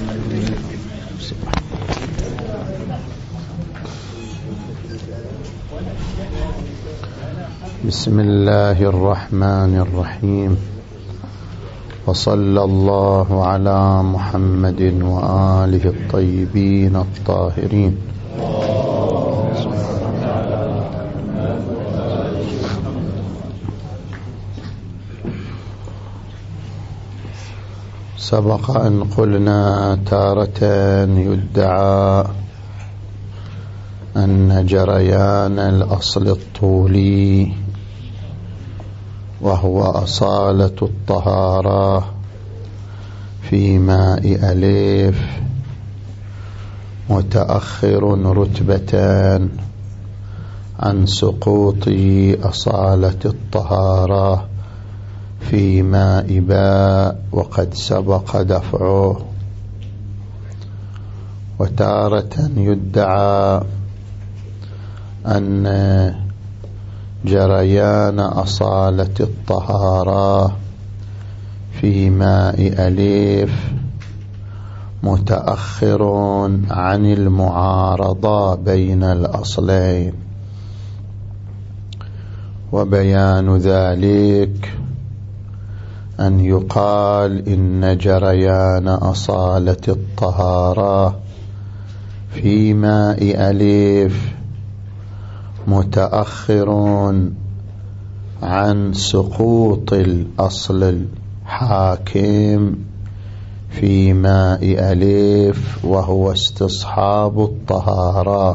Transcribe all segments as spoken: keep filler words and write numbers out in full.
بسم الله الرحمن الرحيم، وصلى الله على محمد وآله الطيبين الطاهرين. سبق أن قلنا تارة يدعى أن جريان الأصل الطولي وهو أصالة الطهارة في ماء أليف متأخر رتبة عن سقوط أصالة الطهارة في ماء باء وقد سبق دفعه. وتارة يدعى أن جريان أصالة الطهارة في ماء أليف متأخر عن المعارضة بين الأصلين، وبيان ذلك أن يقال إن جريان أصالة الطهارة في ماء أليف متأخر عن سقوط الأصل الحاكم في ماء أليف وهو استصحاب الطهارة.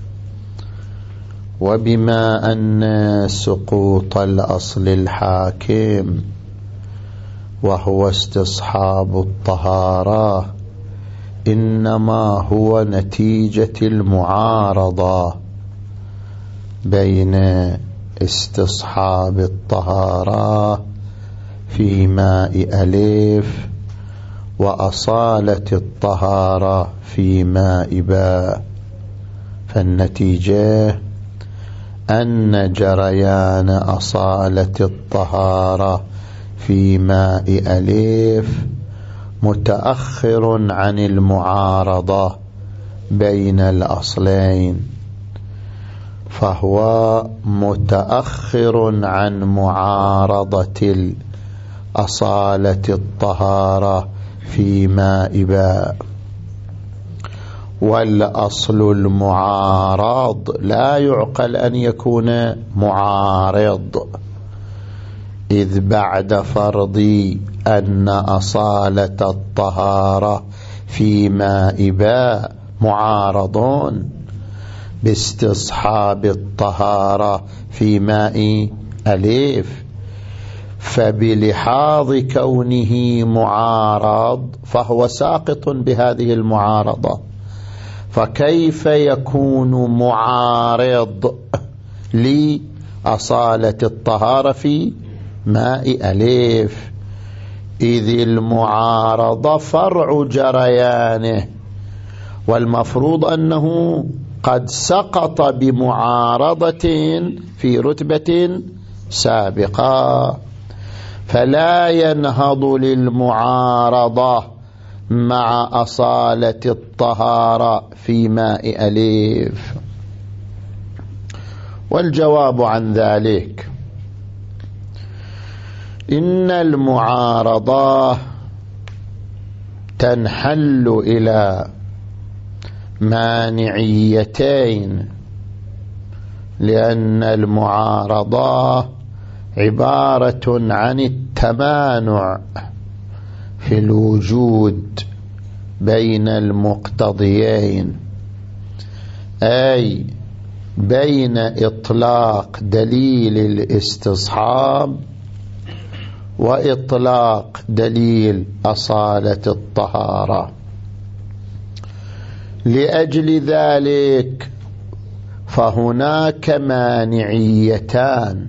وبما أن سقوط الأصل الحاكم وهو استصحاب الطهارة إنما هو نتيجة المعارضة بين استصحاب الطهارة في ماء أليف وأصالة الطهارة في ماء باء، فالنتيجة أن جريان أصالة الطهارة في ماء أليف متأخر عن المعارضة بين الأصلين، فهو متأخر عن معارضة أصالة الطهارة في ماء باء. والأصل المعارض لا يعقل أن يكون معارض، إذ بعد فرض أن أصالة الطهارة في ماء باء معارضون باستصحاب الطهارة في ماء أليف، فبلحاظ كونه معارض فهو ساقط بهذه المعارضة، فكيف يكون معارض لأصالة الطهارة في ماء أليف؟ إذ المعارضة فرع جريانه، والمفروض أنه قد سقط بمعارضة في رتبة سابقة، فلا ينهض للمعارضة مع أصالة الطهارة في ماء أليف. والجواب عن ذلك إن المعارضة تنحل إلى مانعيتين، لأن المعارضة عبارة عن التمانع في الوجود بين المقتضيين، أي بين إطلاق دليل الاستصحاب وإطلاق دليل أصالة الطهارة. لأجل ذلك فهناك مانعيتان: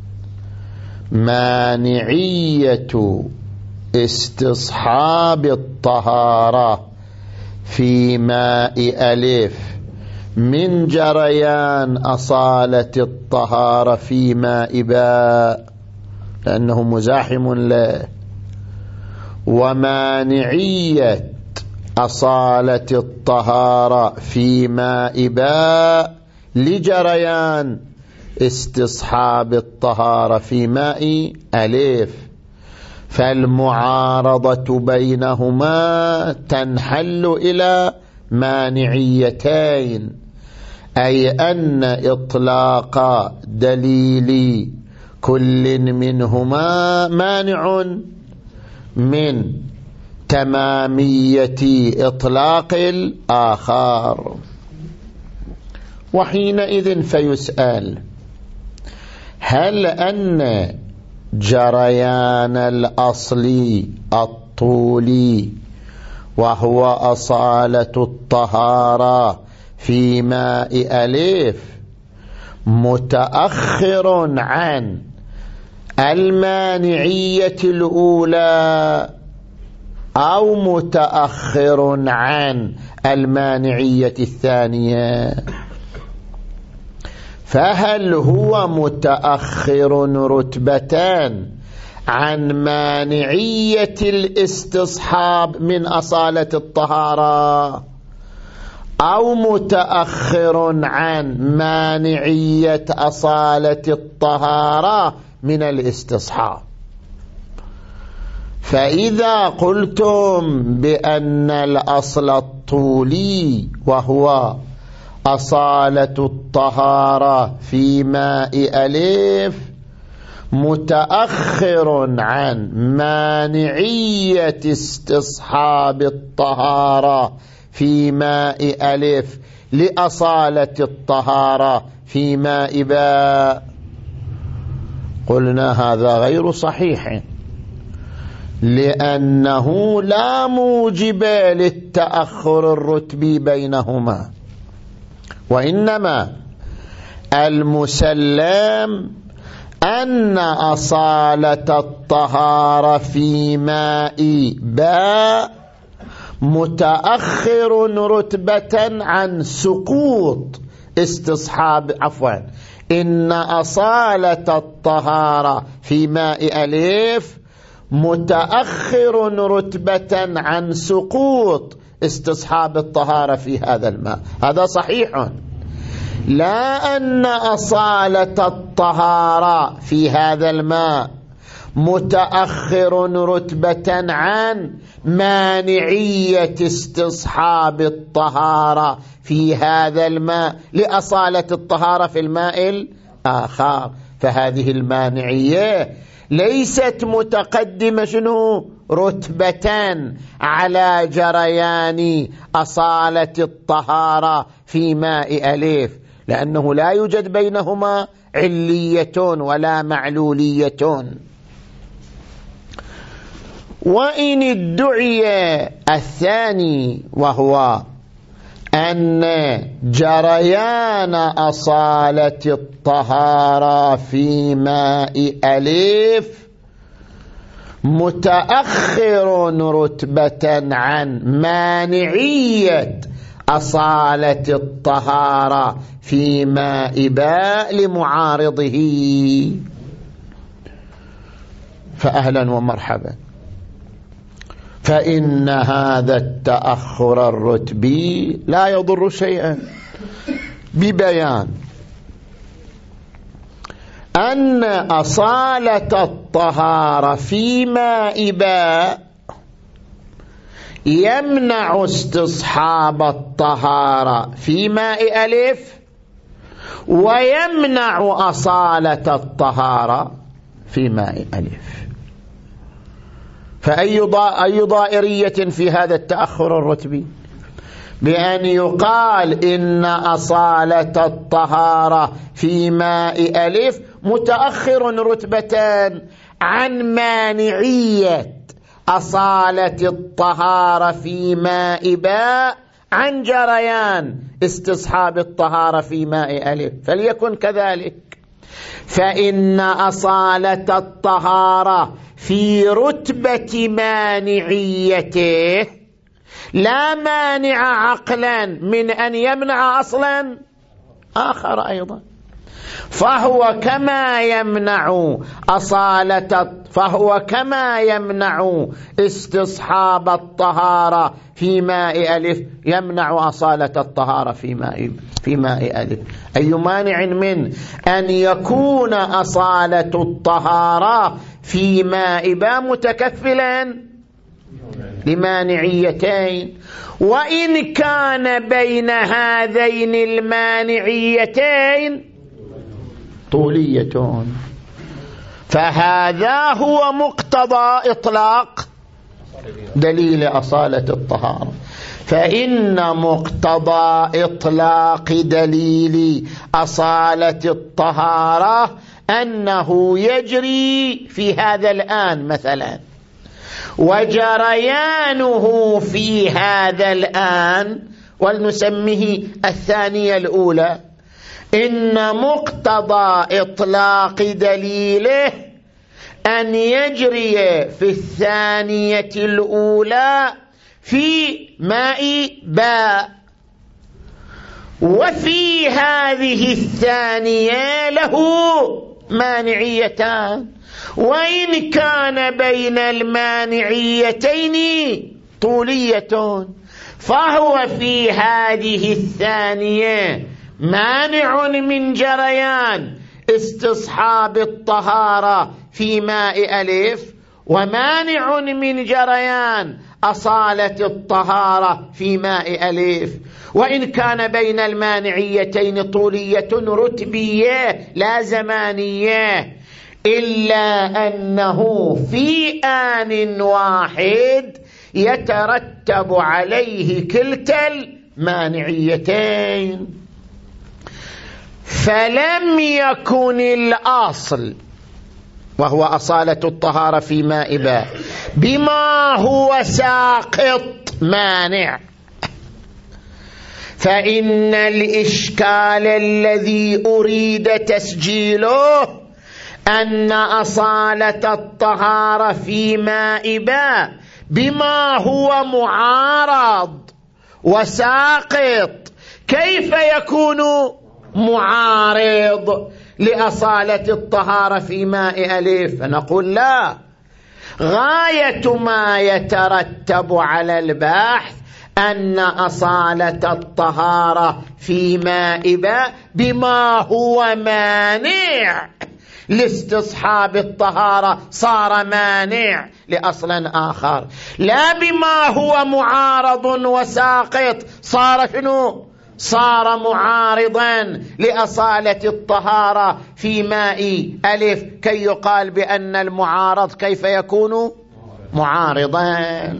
مانعية استصحاب الطهارة في ماء ألف من جريان أصالة الطهارة في ماء باء لأنه مزاحم له، ومانعية أصالة الطهارة في ماء باء لجريان استصحاب الطهارة في ماء ألف، فالمعارضة بينهما تنحل إلى مانعيتين، أي أن إطلاق دليل كل منهما مانع من تمامية إطلاق الآخر. وحينئذ فيسأل: هل أن جريان الأصل الطولي وهو أصالة الطهارة في ماء ألف متأخر عن المانعية الأولى أو متأخر عن المانعية الثانية؟ فهل هو متأخر رتبتان عن مانعية الاستصحاب من أصالة الطهارة، أو متأخر عن مانعية أصالة الطهارة من الاستصحاب؟ فإذا قلتم بأن الأصل الطولي وهو أصالة الطهارة في ماء ألف متأخر عن مانعية استصحاب الطهارة في ماء ألف لأصالة الطهارة في ماء باء، قلنا هذا غير صحيح، لأنه لا موجب للتأخر الرتبي بينهما، وإنما المسلم أن أصالة الطهارة في ماء باء متأخر رتبة عن سقوط استصحاب عفوا إن أصالة الطهارة في ماء ألف متأخر رتبة عن سقوط استصحاب الطهارة في هذا الماء. هذا صحيح، لا أن أصالة الطهارة في هذا الماء متأخر رتبة عن مانعية استصحاب الطهارة في هذا الماء لأصالة الطهارة في الماء الآخر، فهذه المانعية ليست متقدمة شنو رتبة على جريان أصالة الطهارة في ماء ألف، لأنه لا يوجد بينهما علية ولا معلولية. وإن ادعي الثاني وهو أن جريان أصالة الطهارة في ماء ألف متأخر رتبة عن مانعية أصالة الطهارة في ماء باء لمعارضه، فأهلا ومرحبا. فإن هذا التأخر الرتبي لا يضر شيئا ببيان أن أصالة الطهارة في ماء باء يمنع استصحاب الطهارة في ماء ألف ويمنع أصالة الطهارة في ماء ألف. فأي أي ضائرية في هذا التأخر الرتبي بأن يقال إن أصالة الطهارة في ماء ألف متأخر رتبتان عن مانعية أصالة الطهارة في ماء باء عن جريان استصحاب الطهارة في ماء ألف، فليكن كذلك. فإن أصالة الطهارة في رتبة مانعيته لا مانع عقلا من أن يمنع أصلا آخر أيضا، فهو كما يمنع أصالة فهو كما يمنع استصحاب الطهارة في ماء ألف يمنع أصالة الطهارة في ماء في ماء ألف. أي مانع من أن يكون أصالة الطهارة في ماء باء متكفلا لمانعيتين، وإن كان بين هذين المانعيتين طولية. فهذا هو مقتضى إطلاق دليل أصالة الطهارة. فإن مقتضى إطلاق دليل أصالة الطهارة أنه يجري في هذا الآن مثلا، وجريانه في هذا الآن ولنسميه الثانية الأولى. إن مقتضى إطلاق دليله أن يجري في الثانية الأولى في ماء باء، وفي هذه الثانية له مانعيتان، وإن كان بين المانعيتين طولية فهو في هذه الثانية مانع من جريان استصحاب الطهارة في ماء ألف، ومانع من جريان أصالة الطهارة في ماء ألف. وإن كان بين المانعيتين طولية رتبية لا زمانية، إلا أنه في آن واحد يترتب عليه كلتا المانعيتين. فلم يكن الأصل وهو أصالة الطهارة في ماء باء بما هو ساقط مانع، فإن الإشكال الذي أريد تسجيله أن أصالة الطهارة في ماء باء بما هو معارض وساقط كيف يكون معارض لأصالة الطهارة في ماء ألف؟ فنقول لا، غاية ما يترتب على البحث أن أصالة الطهارة في ماء باء بما هو مانع لاستصحاب الطهارة صار مانع لأصل آخر، لا بما هو معارض وساقط صار شنو؟ صار معارضا لأصالة الطهارة في ماء ألف، كي يقال بأن المعارض كيف يكون معارضا.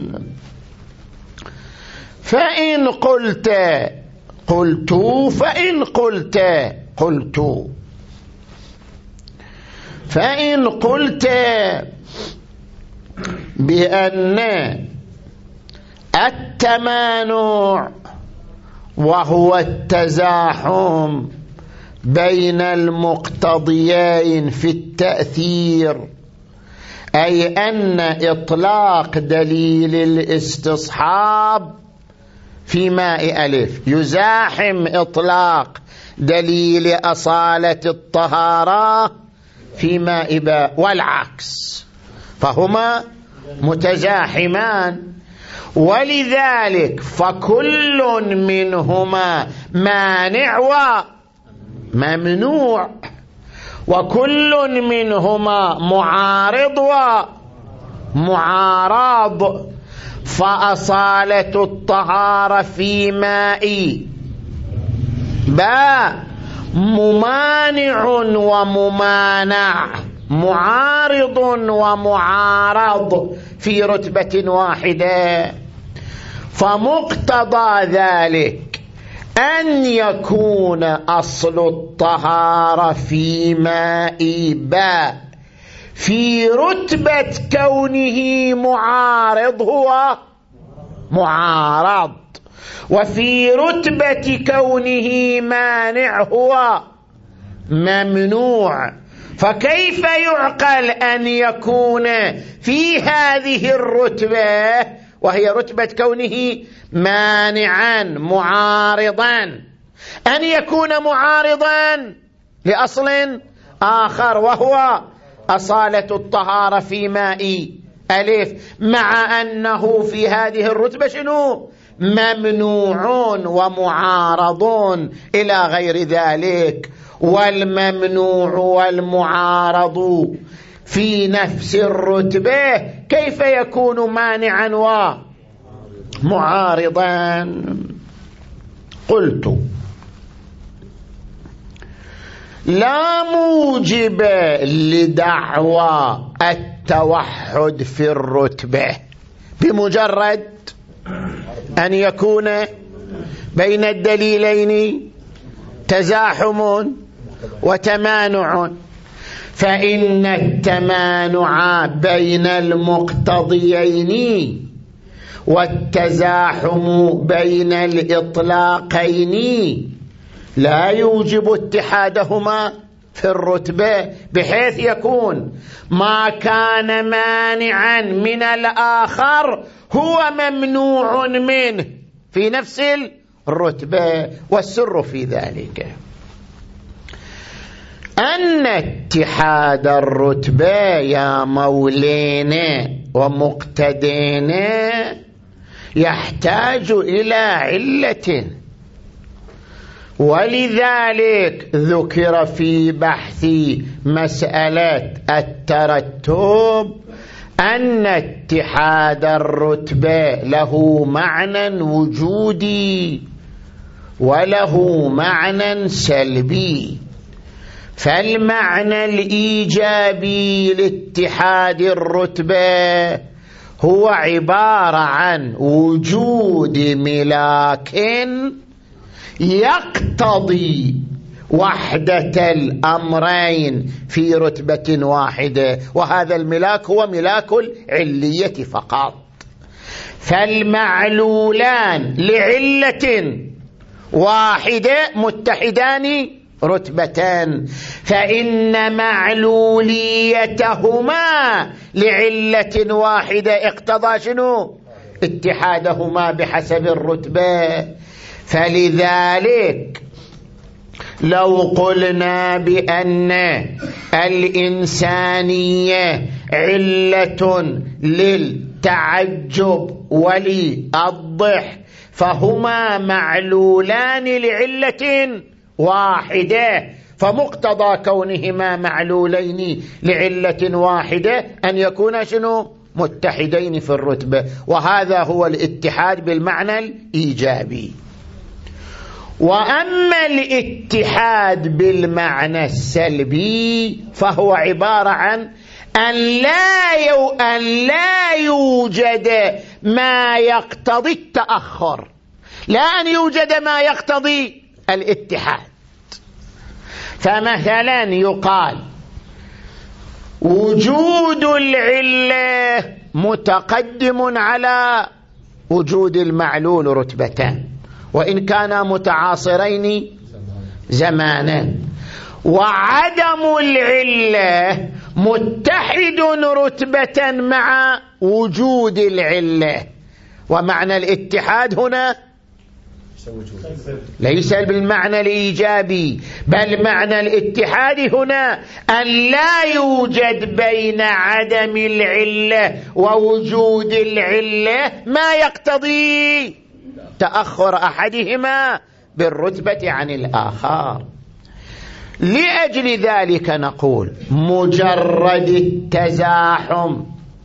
فإن قلت قلت فإن قلت قلت فإن قلت بأن التمانع وهو التزاحم بين المقتضيين في التأثير، أي أن إطلاق دليل الاستصحاب في ماء ألف يزاحم إطلاق دليل أصالة الطهارة في ماء باء، والعكس، فهما متزاحمان. ولذلك فكل منهما مانع وممنوع، وكل منهما معارض ومعارض. فأصالة الطهارة في ماء باء ممانع وممانع، معارض ومعارض في رتبة واحدة. فمقتضى ذلك أن يكون أصل الطهارة في ماء باء في رتبة كونه معارض هو معارض، وفي رتبة كونه مانع هو ممنوع. فكيف يعقل أن يكون في هذه الرتبة وهي رتبة كونه مانعا معارضا أن يكون معارضا لأصل آخر وهو أصالة الطهارة في ماء ألف، مع أنه في هذه الرتبة شنو؟ ممنوعون ومعارضون إلى غير ذلك. والممنوع والمعارض في نفس الرتبة كيف يكون مانعا ومعارضا؟ قلت لا موجب لدعوى التوحد في الرتبة بمجرد أن يكون بين الدليلين تزاحم وتمانع، فإن التمانع بين المقتضيين والتزاحم بين الإطلاقين لا يوجب اتحادهما في الرتبة، بحيث يكون ما كان مانعا من الآخر هو ممنوع منه في نفس الرتبة. والسر في ذلك أن اتحاد الرتبة يا مولينا ومقتدينا يحتاج إلى علة، ولذلك ذكر في بحث مسألة الترتب أن اتحاد الرتبة له معنى وجودي وله معنى سلبي. فالمعنى الإيجابي لاتحاد الرتبة هو عبارة عن وجود ملاك يقتضي وحدة الأمرين في رتبة واحدة، وهذا الملاك هو ملاك العلية فقط. فالمعلولان لعلة واحدة متحدان رتبتان، فإن معلوليتهما لعلة واحدة اقتضى شنو؟ اتحادهما بحسب الرتبة. فلذلك لو قلنا بأن الإنسانية علة للتعجب وللضحك فهما معلولان لعلة واحدة، فمقتضى كونهما معلولين لعلة واحدة أن يكون شنو؟ متحدين في الرتبة. وهذا هو الاتحاد بالمعنى الإيجابي. وأما الاتحاد بالمعنى السلبي فهو عبارة عن أن لا, يو أن لا يوجد ما يقتضي التأخر، لا أن يوجد ما يقتضي الاتحاد. فمثلا يقال وجود العلة متقدم على وجود المعلول رتبتان وإن كانا متعاصرين زمانا، وعدم العلة متحد رتبة مع وجود العلة. ومعنى الاتحاد هنا ليس بالمعنى الإيجابي، بل معنى الاتحاد هنا أن لا يوجد بين عدم العلة ووجود العلة ما يقتضي تأخر أحدهما بالرتبة عن الآخر. لأجل ذلك نقول مجرد التزاحم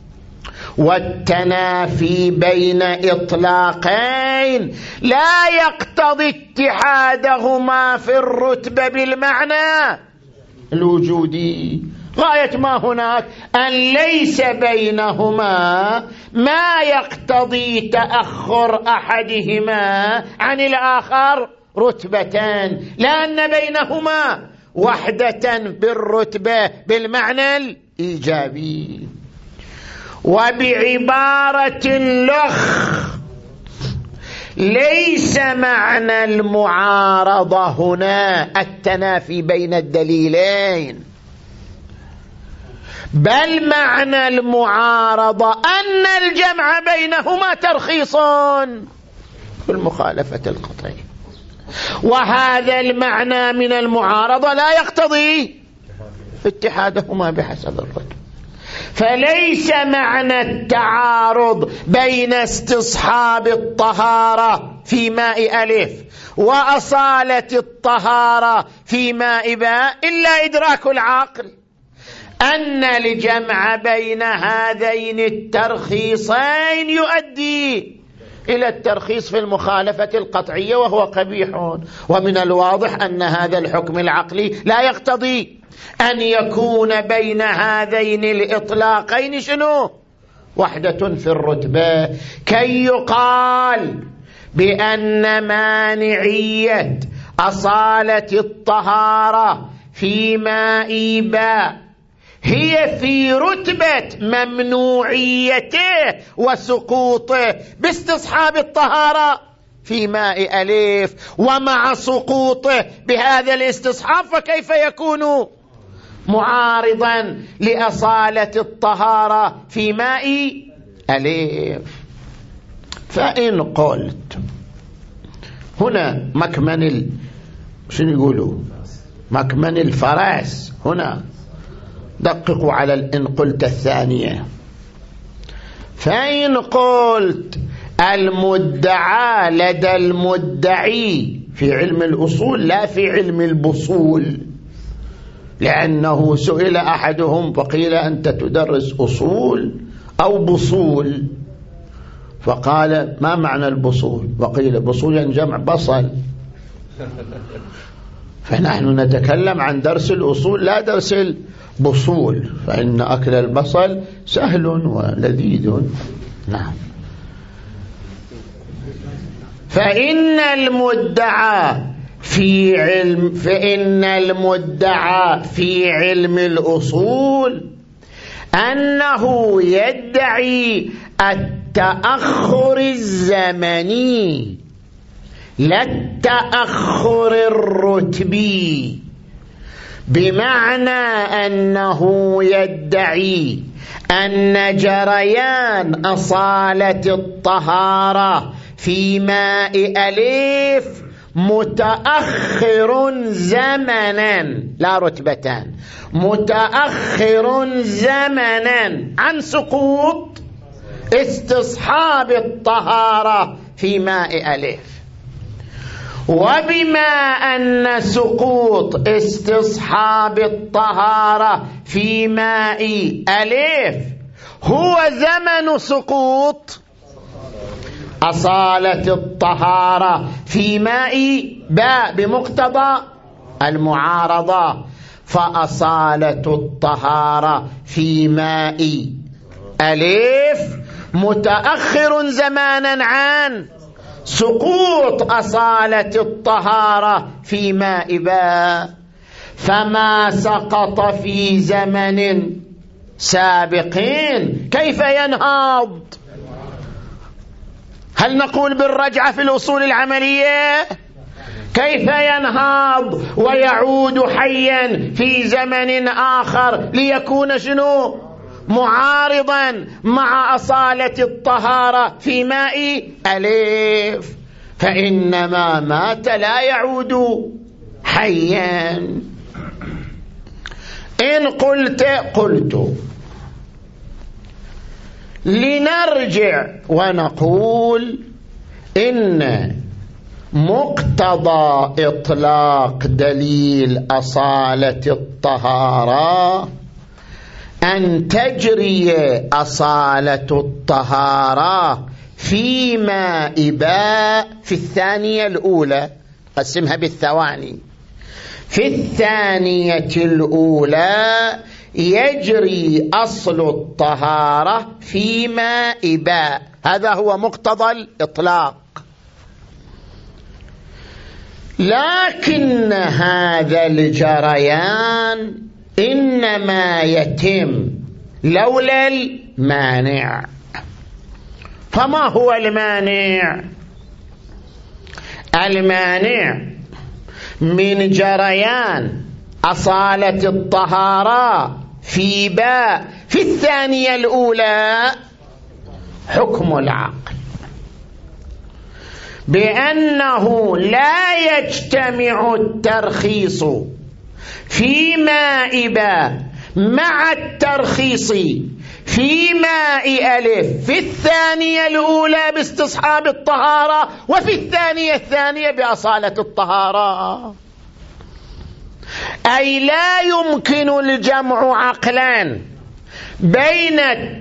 والتنافي بين إطلاقين لا يقتضي اتحادهما في الرتبة بالمعنى الوجودي. غاية ما هناك أن ليس بينهما ما يقتضي تأخر أحدهما عن الآخر رتبتان، لأن بينهما وحدة بالرتبة بالمعنى الإيجابي. وبعبارة لخ ليس معنى المعارضة هنا التنافي بين الدليلين، بل معنى المعارضة أن الجمع بينهما ترخيص بالمخالفة القطعية، وهذا المعنى من المعارضة لا يقتضي اتحادهما بحسب الرتبة. فليس معنى التعارض بين استصحاب الطهارة في ماء ألف وأصالة الطهارة في ماء باء إلا إدراك العقل أن الجمع بين هذين الترخيصين يؤدي إلى الترخيص في المخالفة القطعية وهو قبيح، ومن الواضح أن هذا الحكم العقلي لا يقتضي أن يكون بين هذين الإطلاقين شنو؟ وحدة في الرتبة، كي يقال بأن مانعية أصالة الطهارة في ماء باء هي في رتبة ممنوعيته وسقوطه باستصحاب الطهارة في ماء ألف، ومع سقوطه بهذا الاستصحاب فكيف يكون معارضا لأصالة الطهارة في ماء ألف؟ فإن قلت هنا مكمن ال... شنو يقولوا مكمن الفرس، هنا دققوا على إن قلت الثانية. فإن قلت المدعى لدى المدعي في علم الأصول لا في علم البصول، لأنه سئل أحدهم فقيل أنت تدرس أصول أو بصول؟ فقال ما معنى البصول؟ وقيل بصول يعني جمع بصل. فنحن نتكلم عن درس الأصول لا درس البصول، فإن أكل البصل سهل ولذيذ. نعم. فإن المدعى في علم فإن المدعى في علم الأصول أنه يدعي التأخر الزمني لا التأخر الرتبي، بمعنى أنه يدعي أن جريان أصالة الطهارة في ماء ألف متأخر زمنا لا رتبة، متأخر زمنا عن سقوط استصحاب الطهارة في ماء ألف. وبما أن سقوط استصحاب الطهارة في ماء ألف هو زمن سقوط أصالة الطهارة في ماء باء بمقتضى المعارضة، فأصالة الطهارة في ماء ألف متأخر زمانا عن سقوط أصالة الطهارة في ماء باء، فما سقط في زمن سابق كيف ينهض؟ هل نقول بالرجعة في الأصول العملية؟ كيف ينهض ويعود حيا في زمن آخر ليكون شنو؟ معارضا مع أصالة الطهارة في ماء ألف، فإنما مات لا يعود حيا. إن قلت قلت لنرجع ونقول إن مقتضى إطلاق دليل أصالة الطهارة أن تجري أصالة الطهارة في ماء باء في الثانية الأولى، قسمها بالثواني، في الثانية الأولى يجري أصل الطهارة في ماء باء، هذا هو مقتضى الإطلاق. لكن هذا الجريان إنما يتم لولا المانع. فما هو المانع؟ المانع من جريان أصالة الطهارة في باء في الثانية الأولى حكم العقل، بأنه لا يجتمع الترخيص في ماء باء مع الترخيص في ماء ألف في الثانية الأولى باستصحاب الطهارة، وفي الثانية الثانية بأصالة الطهارة. أي لا يمكن الجمع عقلا بين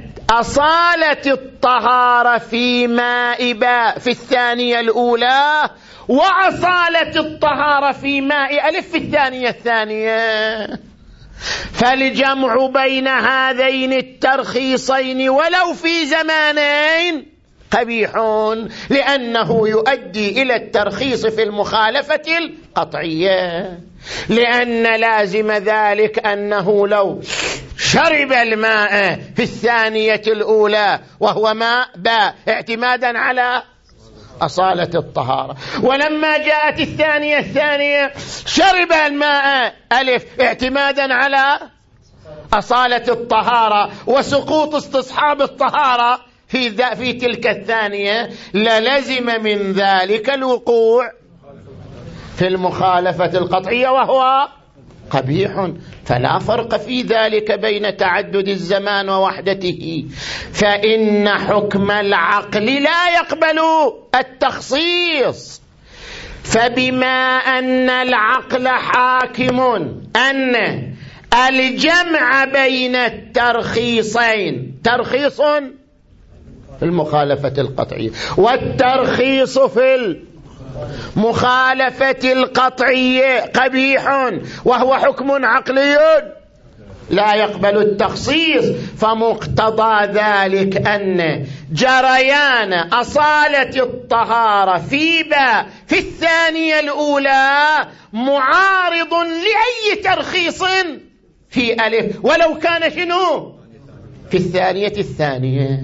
أصالة الطهارة في ماء باء في الثانية الأولى وأصالة الطهارة في ماء ألف في الثانية الثانية. فالجمع بين هذين الترخيصين ولو في زمانين قبيح، لأنه يؤدي إلى الترخيص في المخالفة القطعية، لأن لازم ذلك أنه لو شرب الماء في الثانية الأولى وهو ماء باء اعتمادا على أصالة الطهارة، ولما جاءت الثانية الثانية شرب الماء ألف اعتمادا على أصالة الطهارة وسقوط استصحاب الطهارة في, في تلك الثانية، للزم من ذلك الوقوع في المخالفة القطعية وهو قبيح. فلا فرق في ذلك بين تعدد الزمان ووحدته، فإن حكم العقل لا يقبل التخصيص. فبما أن العقل حاكم أن الجمع بين الترخيصين ترخيص في المخالفة القطعية والترخيص في المخالفة القطعية قبيح، وهو حكم عقلي لا يقبل التخصيص، فمقتضى ذلك أن جريان أصالة الطهارة في باء في الثانية الأولى معارض لأي ترخيص في ألف ولو كان شنو في الثانية الثانية.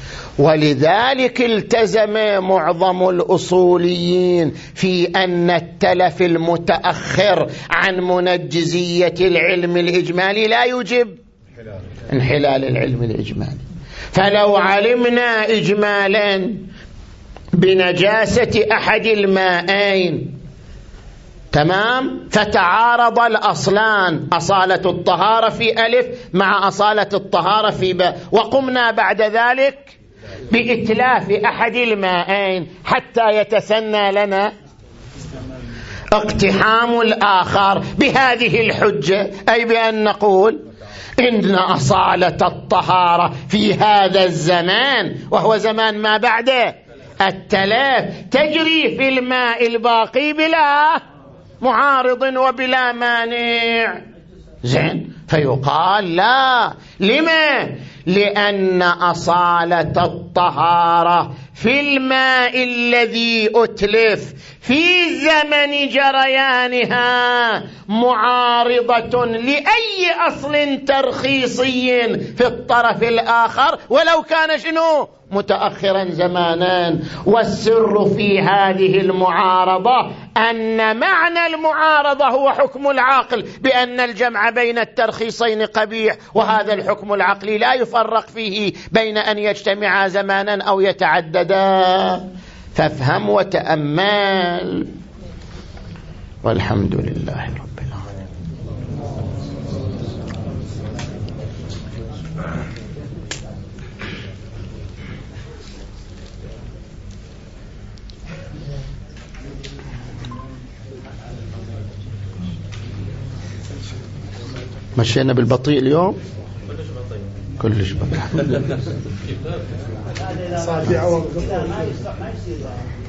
ولذلك التزم معظم الأصوليين في أن التلف المتأخر عن منجزية العلم الإجمالي لا يوجب انحلال العلم الإجمالي. فلو علمنا إجمالا بنجاسة أحد المائين تمام، فتعارض الأصلان أصالة الطهارة في ألف مع أصالة الطهارة في باء، وقمنا بعد ذلك بإتلاف أحد المائين حتى يتسنى لنا اقتحام الآخر بهذه الحجة، أي بأن نقول إن أصالة الطهارة في هذا الزمان وهو زمان ما بعد التلاف تجري في الماء الباقي بلا معارض وبلا مانع. زين، فيقال لا. لما؟ لأن أصالة الطهارة في الماء الذي أتلف في زمن جريانها معارضة لأي أصل ترخيصي في الطرف الآخر ولو كان شنو متأخرا زمانا. والسر في هذه المعارضة أن معنى المعارضة هو حكم العقل بأن الجمع بين الترخيصين قبيح، وهذا الحكم العقلي لا يفرق فيه بين أن يجتمع زمانا أو يتعددا. فافهم وتأمل، والحمد لله رب العالمين. مشينا بالبطيء اليوم، كلش بطيء.